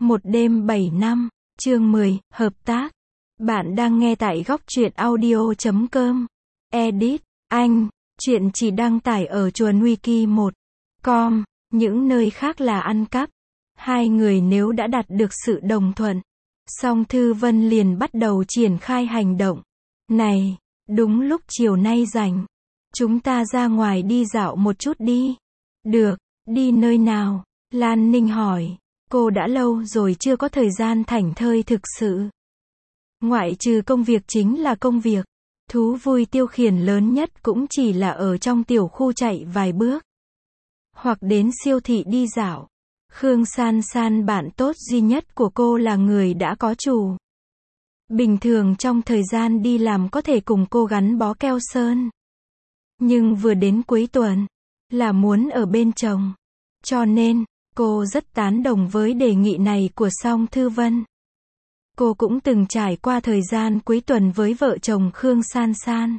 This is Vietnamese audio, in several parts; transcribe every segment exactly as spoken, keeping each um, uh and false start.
Một đêm bảy năm, chương mười, hợp tác. Bạn đang nghe tại góc truyện audio chấm com. Edit, Anh. Chuyện chỉ đăng tải ở chuồn wiki một chấm com, những nơi khác là ăn cắp. Hai người nếu đã đạt được sự đồng thuận, Song Thư Vân liền bắt đầu triển khai hành động. Này, đúng lúc chiều nay rảnh. Chúng ta ra ngoài đi dạo một chút đi. Được, đi nơi nào? Lan Ninh hỏi. Cô đã lâu rồi chưa có thời gian thảnh thơi thực sự. Ngoại trừ công việc chính là công việc. Thú vui tiêu khiển lớn nhất cũng chỉ là ở trong tiểu khu chạy vài bước. Hoặc đến siêu thị đi dạo. Khương San San bạn tốt duy nhất của cô là người đã có chủ. Bình thường trong thời gian đi làm có thể cùng cô gắn bó keo sơn. Nhưng vừa đến cuối tuần, là muốn ở bên chồng. Cho nên, cô rất tán đồng với đề nghị này của Song Thư Vân. Cô cũng từng trải qua thời gian cuối tuần với vợ chồng Khương San San.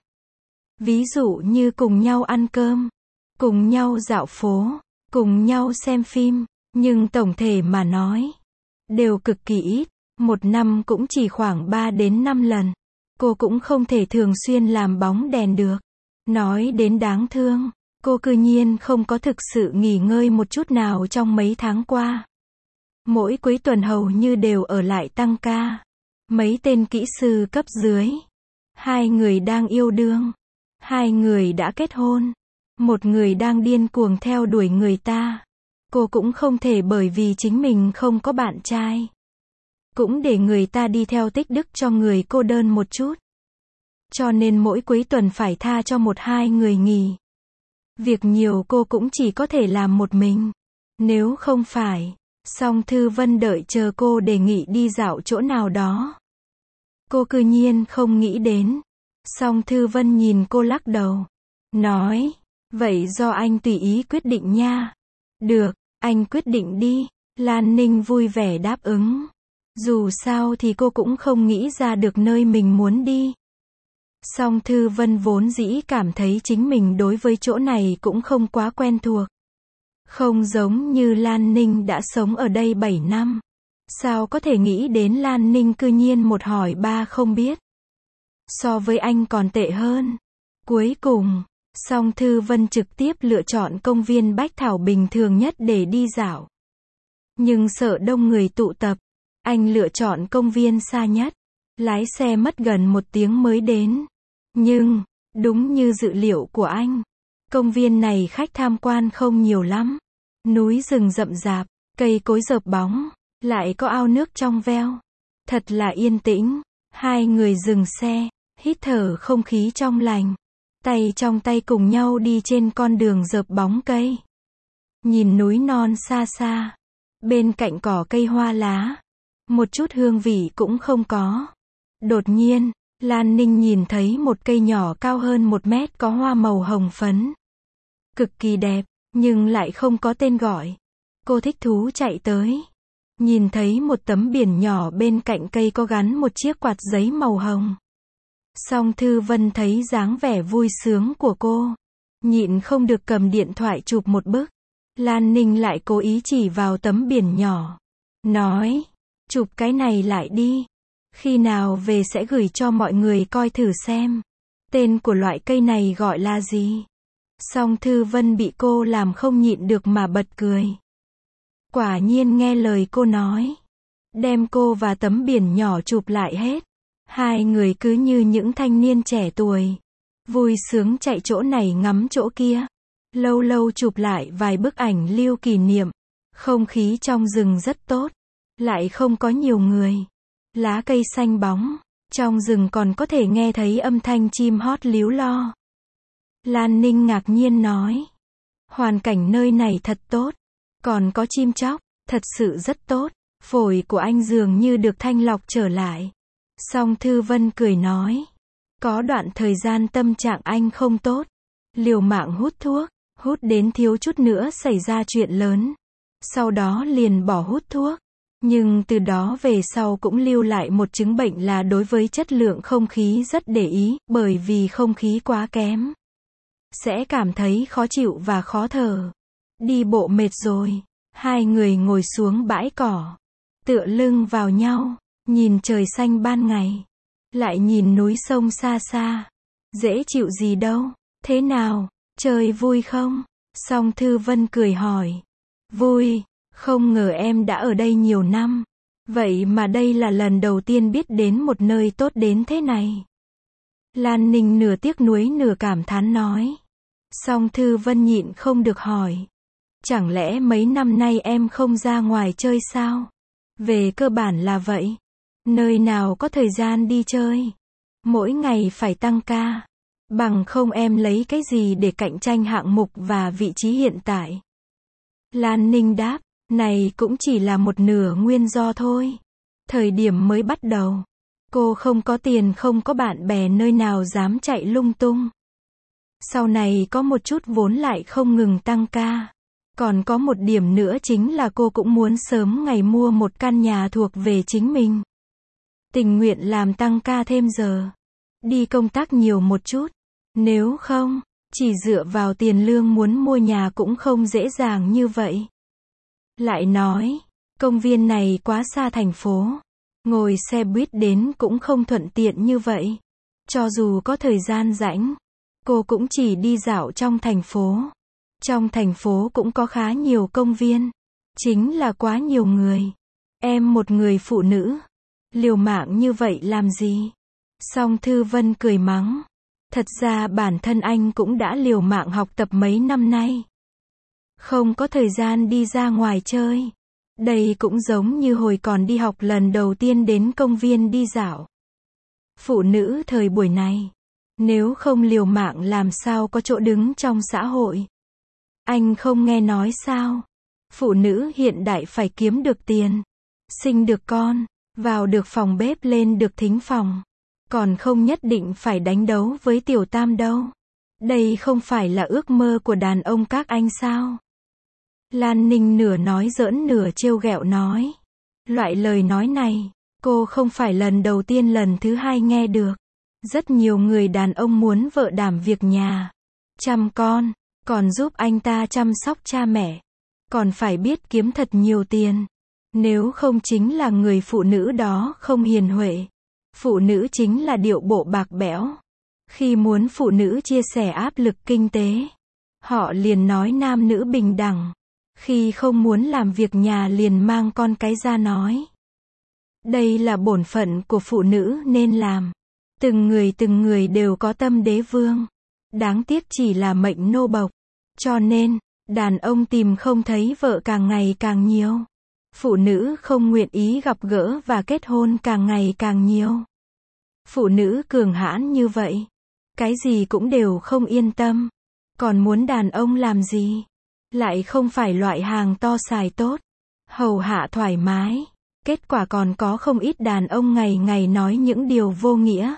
Ví dụ như cùng nhau ăn cơm, cùng nhau dạo phố, cùng nhau xem phim, nhưng tổng thể mà nói, đều cực kỳ ít, một năm cũng chỉ khoảng ba đến năm lần. Cô cũng không thể thường xuyên làm bóng đèn được. Nói đến đáng thương, cô cư nhiên không có thực sự nghỉ ngơi một chút nào trong mấy tháng qua. Mỗi cuối tuần hầu như đều ở lại tăng ca. Mấy tên kỹ sư cấp dưới. Hai người đang yêu đương. Hai người đã kết hôn. Một người đang điên cuồng theo đuổi người ta. Cô cũng không thể bởi vì chính mình không có bạn trai. Cũng để người ta đi theo tích đức cho người cô đơn một chút. Cho nên mỗi cuối tuần phải tha cho một hai người nghỉ. Việc nhiều cô cũng chỉ có thể làm một mình. Nếu không phải, Song Thư Vân đợi chờ cô đề nghị đi dạo chỗ nào đó. Cô cư nhiên không nghĩ đến. Song Thư Vân nhìn cô lắc đầu. Nói, vậy do anh tùy ý quyết định nha. Được, anh quyết định đi. Lan Ninh vui vẻ đáp ứng. Dù sao thì cô cũng không nghĩ ra được nơi mình muốn đi. Song Thư Vân vốn dĩ cảm thấy chính mình đối với chỗ này cũng không quá quen thuộc. Không giống như Lan Ninh đã sống ở đây bảy năm. Sao có thể nghĩ đến Lan Ninh cư nhiên một hỏi ba không biết. So với anh còn tệ hơn. Cuối cùng, Song Thư Vân trực tiếp lựa chọn công viên Bách Thảo bình thường nhất để đi dạo. Nhưng sợ đông người tụ tập, anh lựa chọn công viên xa nhất. Lái xe mất gần một tiếng mới đến. Nhưng, đúng như dự liệu của anh, công viên này khách tham quan không nhiều lắm. Núi rừng rậm rạp, cây cối rợp bóng, lại có ao nước trong veo. Thật là yên tĩnh. Hai người dừng xe, hít thở không khí trong lành. Tay trong tay cùng nhau đi trên con đường rợp bóng cây. Nhìn núi non xa xa. Bên cạnh cỏ cây hoa lá. Một chút hương vị cũng không có. Đột nhiên, Lan Ninh nhìn thấy một cây nhỏ cao hơn một mét có hoa màu hồng phấn. Cực kỳ đẹp, nhưng lại không có tên gọi. Cô thích thú chạy tới. Nhìn thấy một tấm biển nhỏ bên cạnh cây có gắn một chiếc quạt giấy màu hồng. Song Thư Vân thấy dáng vẻ vui sướng của cô. Nhịn không được cầm điện thoại chụp một bức. Lan Ninh lại cố ý chỉ vào tấm biển nhỏ. Nói, chụp cái này lại đi. Khi nào về sẽ gửi cho mọi người coi thử xem. Tên của loại cây này gọi là gì? Song Thư Vân bị cô làm không nhịn được mà bật cười. Quả nhiên nghe lời cô nói. Đem cô và tấm biển nhỏ chụp lại hết. Hai người cứ như những thanh niên trẻ tuổi. Vui sướng chạy chỗ này ngắm chỗ kia. Lâu lâu chụp lại vài bức ảnh lưu kỷ niệm. Không khí trong rừng rất tốt. Lại không có nhiều người. Lá cây xanh bóng. Trong rừng còn có thể nghe thấy âm thanh chim hót líu lo. Lan Ninh ngạc nhiên nói. Hoàn cảnh nơi này thật tốt. Còn có chim chóc. Thật sự rất tốt. Phổi của anh dường như được thanh lọc trở lại. Song Thư Vân cười nói. Có đoạn thời gian tâm trạng anh không tốt. Liều mạng hút thuốc. Hút đến thiếu chút nữa xảy ra chuyện lớn. Sau đó liền bỏ hút thuốc. Nhưng từ đó về sau cũng lưu lại một chứng bệnh là đối với chất lượng không khí rất để ý, bởi vì không khí quá kém. Sẽ cảm thấy khó chịu và khó thở. Đi bộ mệt rồi. Hai người ngồi xuống bãi cỏ. tựa lưng vào nhau, nhìn trời xanh ban ngày, lại nhìn núi sông xa xa. Dễ chịu gì đâu, thế nào, chơi vui không? Song Thư Vân cười hỏi. Vui, không ngờ em đã ở đây nhiều năm. Vậy mà đây là lần đầu tiên biết đến một nơi tốt đến thế này. Lan Ninh nửa tiếc nuối nửa cảm thán nói. Song Thư Vân nhịn không được hỏi. Chẳng lẽ mấy năm nay em không ra ngoài chơi sao? Về cơ bản là vậy. Nơi nào có thời gian đi chơi? Mỗi ngày phải tăng ca. Bằng không em lấy cái gì để cạnh tranh hạng mục và vị trí hiện tại? Lan Ninh đáp, này cũng chỉ là một nửa nguyên do thôi. Thời điểm mới bắt đầu, cô không có tiền, không có bạn bè, nơi nào dám chạy lung tung. Sau này có một chút vốn lại không ngừng tăng ca. Còn có một điểm nữa chính là cô cũng muốn sớm ngày mua một căn nhà thuộc về chính mình. Tình nguyện làm tăng ca thêm giờ. Đi công tác nhiều một chút. Nếu không, chỉ dựa vào tiền lương muốn mua nhà cũng không dễ dàng như vậy. Lại nói, công viên này quá xa thành phố. Ngồi xe buýt đến cũng không thuận tiện như vậy. Cho dù có thời gian rảnh, cô cũng chỉ đi dạo trong thành phố. Trong thành phố cũng có khá nhiều công viên. Chính là quá nhiều người. Em một người phụ nữ. Liều mạng như vậy làm gì? Song Thư Vân cười mắng. Thật ra bản thân anh cũng đã liều mạng học tập mấy năm nay. Không có thời gian đi ra ngoài chơi. Đây cũng giống như hồi còn đi học lần đầu tiên đến công viên đi dạo. Phụ nữ thời buổi này, nếu không liều mạng làm sao có chỗ đứng trong xã hội. Anh không nghe nói sao? Phụ nữ hiện đại phải kiếm được tiền, sinh được con, vào được phòng bếp, lên được thính phòng. Còn không nhất định phải đánh đấu với tiểu tam đâu. Đây không phải là ước mơ của đàn ông các anh sao? Lan Ninh nửa nói giỡn nửa trêu ghẹo nói. Loại lời nói này, cô không phải lần đầu tiên lần thứ hai nghe được. Rất nhiều người đàn ông muốn vợ đảm việc nhà, chăm con, còn giúp anh ta chăm sóc cha mẹ. Còn phải biết kiếm thật nhiều tiền. Nếu không chính là người phụ nữ đó không hiền huệ. Phụ nữ chính là điệu bộ bạc bẽo. Khi muốn phụ nữ chia sẻ áp lực kinh tế, họ liền nói nam nữ bình đẳng. Khi không muốn làm việc nhà liền mang con cái ra nói. Đây là bổn phận của phụ nữ nên làm. Từng người từng người đều có tâm đế vương. Đáng tiếc chỉ là mệnh nô bộc. Cho nên, đàn ông tìm không thấy vợ càng ngày càng nhiều. Phụ nữ không nguyện ý gặp gỡ và kết hôn càng ngày càng nhiều. Phụ nữ cường hãn như vậy, cái gì cũng đều không yên tâm. Còn muốn đàn ông làm gì? Lại không phải loại hàng to xài tốt, hầu hạ thoải mái. Kết quả còn có không ít đàn ông ngày ngày nói những điều vô nghĩa.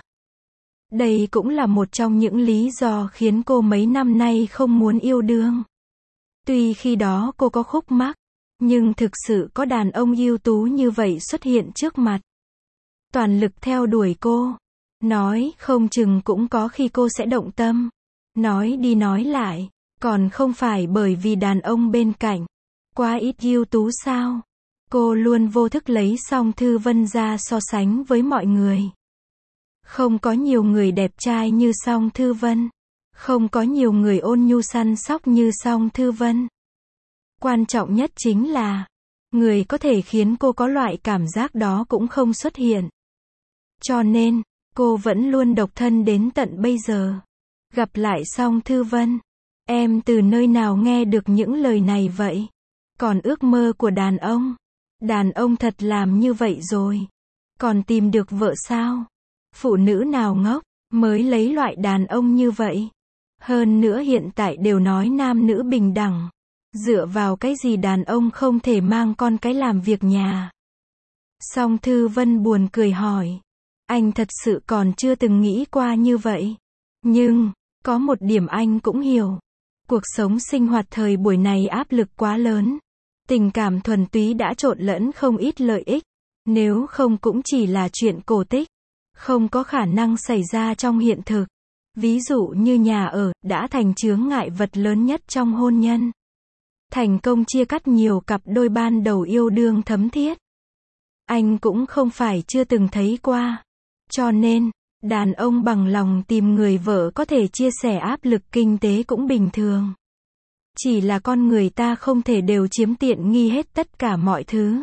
Đây cũng là một trong những lý do khiến cô mấy năm nay không muốn yêu đương. Tuy khi đó cô có khúc mắc, nhưng thực sự có đàn ông ưu tú như vậy xuất hiện trước mặt. Toàn lực theo đuổi cô. Nói không chừng cũng có khi cô sẽ động tâm. Nói đi nói lại, còn không phải bởi vì đàn ông bên cạnh quá ít ưu tú sao? Cô luôn vô thức lấy Song Thư Vân ra so sánh với mọi người. Không có nhiều người đẹp trai như Song Thư Vân. Không có nhiều người ôn nhu săn sóc như Song Thư Vân. Quan trọng nhất chính là, người có thể khiến cô có loại cảm giác đó cũng không xuất hiện. Cho nên, cô vẫn luôn độc thân đến tận bây giờ. Gặp lại Song Thư Vân. Em từ nơi nào nghe được những lời này vậy? Còn ước mơ của đàn ông. Đàn ông thật làm như vậy rồi. Còn tìm được vợ sao? Phụ nữ nào ngốc, mới lấy loại đàn ông như vậy? Hơn nữa hiện tại đều nói nam nữ bình đẳng. Dựa vào cái gì đàn ông không thể mang con cái làm việc nhà? Song Thư Vân buồn cười hỏi. Anh thật sự còn chưa từng nghĩ qua như vậy. Nhưng, có một điểm anh cũng hiểu. Cuộc sống sinh hoạt thời buổi này áp lực quá lớn. Tình cảm thuần túy đã trộn lẫn không ít lợi ích. Nếu không cũng chỉ là chuyện cổ tích. Không có khả năng xảy ra trong hiện thực. Ví dụ như nhà ở, đã thành chướng ngại vật lớn nhất trong hôn nhân. Thành công chia cắt nhiều cặp đôi ban đầu yêu đương thấm thiết. Anh cũng không phải chưa từng thấy qua. Cho nên, đàn ông bằng lòng tìm người vợ có thể chia sẻ áp lực kinh tế cũng bình thường. Chỉ là con người ta không thể đều chiếm tiện nghi hết tất cả mọi thứ.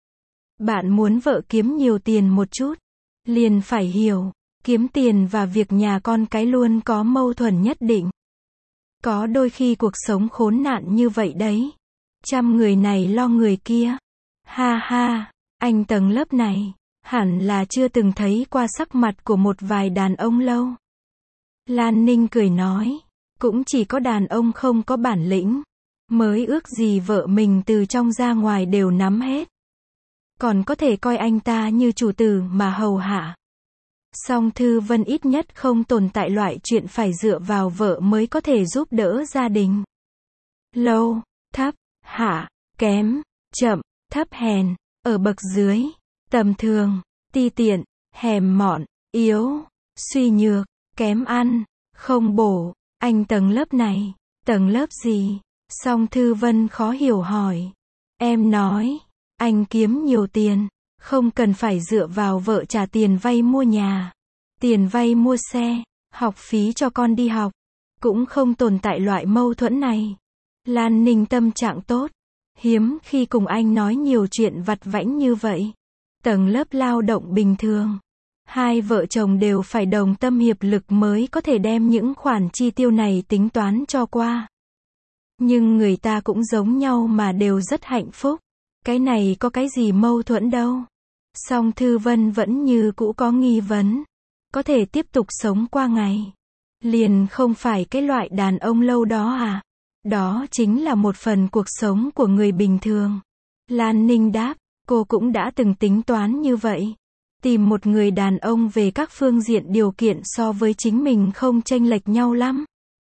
Bạn muốn vợ kiếm nhiều tiền một chút, liền phải hiểu, kiếm tiền và việc nhà con cái luôn có mâu thuẫn nhất định. Có đôi khi cuộc sống khốn nạn như vậy đấy. Trăm người này lo người kia. Ha ha, anh tầng lớp này, hẳn là chưa từng thấy qua sắc mặt của một vài đàn ông lâu. Lan Ninh cười nói, cũng chỉ có đàn ông không có bản lĩnh, mới ước gì vợ mình từ trong ra ngoài đều nắm hết. Còn có thể coi anh ta như chủ tử mà hầu hạ. Song Thư Vân ít nhất không tồn tại loại chuyện phải dựa vào vợ mới có thể giúp đỡ gia đình. Lâu, thấp, hạ, kém, chậm, thấp hèn, ở bậc dưới, tầm thường, ti tiện, hèm mọn, yếu, suy nhược, kém ăn, không bổ. Anh tầng lớp này, tầng lớp gì? Song Thư Vân khó hiểu hỏi. Em nói, anh kiếm nhiều tiền, không cần phải dựa vào vợ trả tiền vay mua nhà, tiền vay mua xe, học phí cho con đi học. Cũng không tồn tại loại mâu thuẫn này. Lan Ninh tâm trạng tốt, hiếm khi cùng anh nói nhiều chuyện vặt vãnh như vậy. Tầng lớp lao động bình thường, hai vợ chồng đều phải đồng tâm hiệp lực mới có thể đem những khoản chi tiêu này tính toán cho qua. Nhưng người ta cũng giống nhau mà đều rất hạnh phúc. Cái này có cái gì mâu thuẫn đâu. Song Thư Vân vẫn như cũ có nghi vấn. Có thể tiếp tục sống qua ngày. Liền không phải cái loại đàn ông lâu đó à? Đó chính là một phần cuộc sống của người bình thường. Lan Ninh đáp, cô cũng đã từng tính toán như vậy. Tìm một người đàn ông về các phương diện điều kiện so với chính mình không chênh lệch nhau lắm.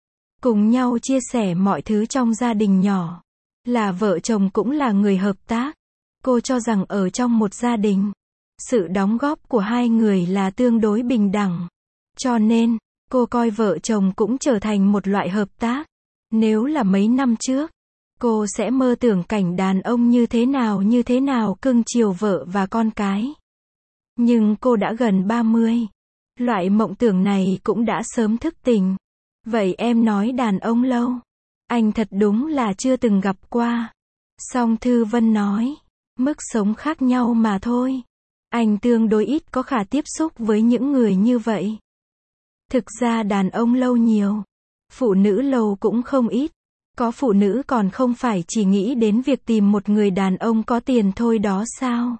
Cùng nhau chia sẻ mọi thứ trong gia đình nhỏ. Là vợ chồng cũng là người hợp tác. Cô cho rằng ở trong một gia đình, sự đóng góp của hai người là tương đối bình đẳng. Cho nên, cô coi vợ chồng cũng trở thành một loại hợp tác. Nếu là mấy năm trước, cô sẽ mơ tưởng cảnh đàn ông như thế nào như thế nào cưng chiều vợ và con cái. Nhưng cô đã gần ba mươi. Loại mộng tưởng này cũng đã sớm thức tỉnh. Vậy em nói đàn ông lâu, anh thật đúng là chưa từng gặp qua. Song Thư Vân nói, mức sống khác nhau mà thôi. Anh tương đối ít có khả tiếp xúc với những người như vậy. Thực ra đàn ông lâu nhiều, phụ nữ lâu cũng không ít. Có phụ nữ còn không phải chỉ nghĩ đến việc tìm một người đàn ông có tiền thôi đó sao?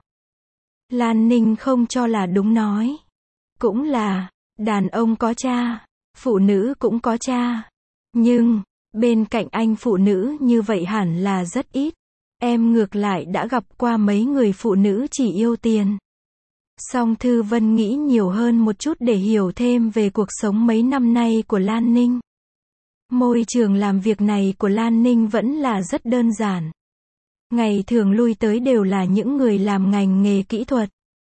Lan Ninh không cho là đúng nói. Cũng là, đàn ông có cha, phụ nữ cũng có cha. Nhưng, bên cạnh anh phụ nữ như vậy hẳn là rất ít. Em ngược lại đã gặp qua mấy người phụ nữ chỉ yêu tiền. Song Thư Vân nghĩ nhiều hơn một chút để hiểu thêm về cuộc sống mấy năm nay của Lan Ninh. Môi trường làm việc này của Lan Ninh vẫn là rất đơn giản. Ngày thường lui tới đều là những người làm ngành nghề kỹ thuật.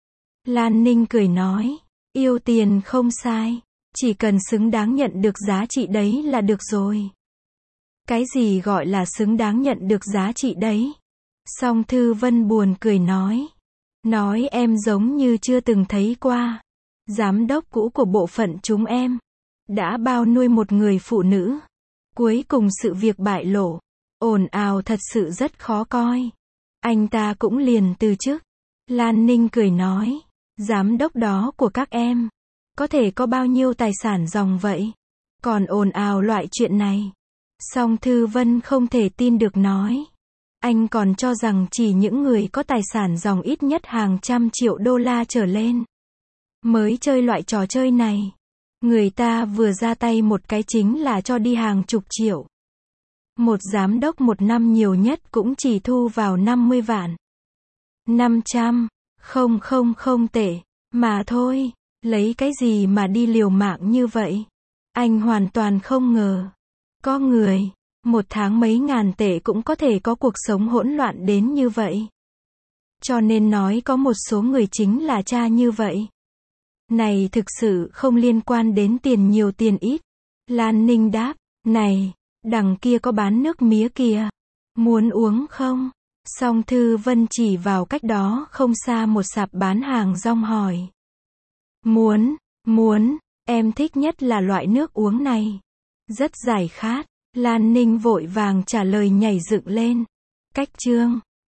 Lan Ninh cười nói, yêu tiền không sai, chỉ cần xứng đáng nhận được giá trị đấy là được rồi. Cái gì gọi là xứng đáng nhận được giá trị đấy? Song Thư Vân buồn cười nói. Nói em giống như chưa từng thấy qua. Giám đốc cũ của bộ phận chúng em đã bao nuôi một người phụ nữ. Cuối cùng sự việc bại lộ, ồn ào thật sự rất khó coi. Anh ta cũng liền từ chức. Lan Ninh cười nói, giám đốc đó của các em có thể có bao nhiêu tài sản ròng vậy? Còn ồn ào loại chuyện này. Song Thư Vân không thể tin được nói. Anh còn cho rằng chỉ những người có tài sản ròng ít nhất hàng trăm triệu đô la trở lên mới chơi loại trò chơi này. Người ta vừa ra tay một cái chính là cho đi hàng chục triệu. Một giám đốc một năm nhiều nhất cũng chỉ thu vào năm mươi vạn. năm trăm, không không không tệ, mà thôi, lấy cái gì mà đi liều mạng như vậy? Anh hoàn toàn không ngờ. Có người, một tháng mấy ngàn tệ cũng có thể có cuộc sống hỗn loạn đến như vậy. Cho nên nói có một số người chính là cha như vậy. Này thực sự không liên quan đến tiền nhiều tiền ít. Lan Ninh đáp, này, đằng kia có bán nước mía kìa. Muốn uống không? Song Thư Vân chỉ vào cách đó không xa một sạp bán hàng rong hỏi. Muốn, muốn, em thích nhất là loại nước uống này. Rất giải khát. Lan Ninh vội vàng trả lời nhảy dựng lên. Cách chương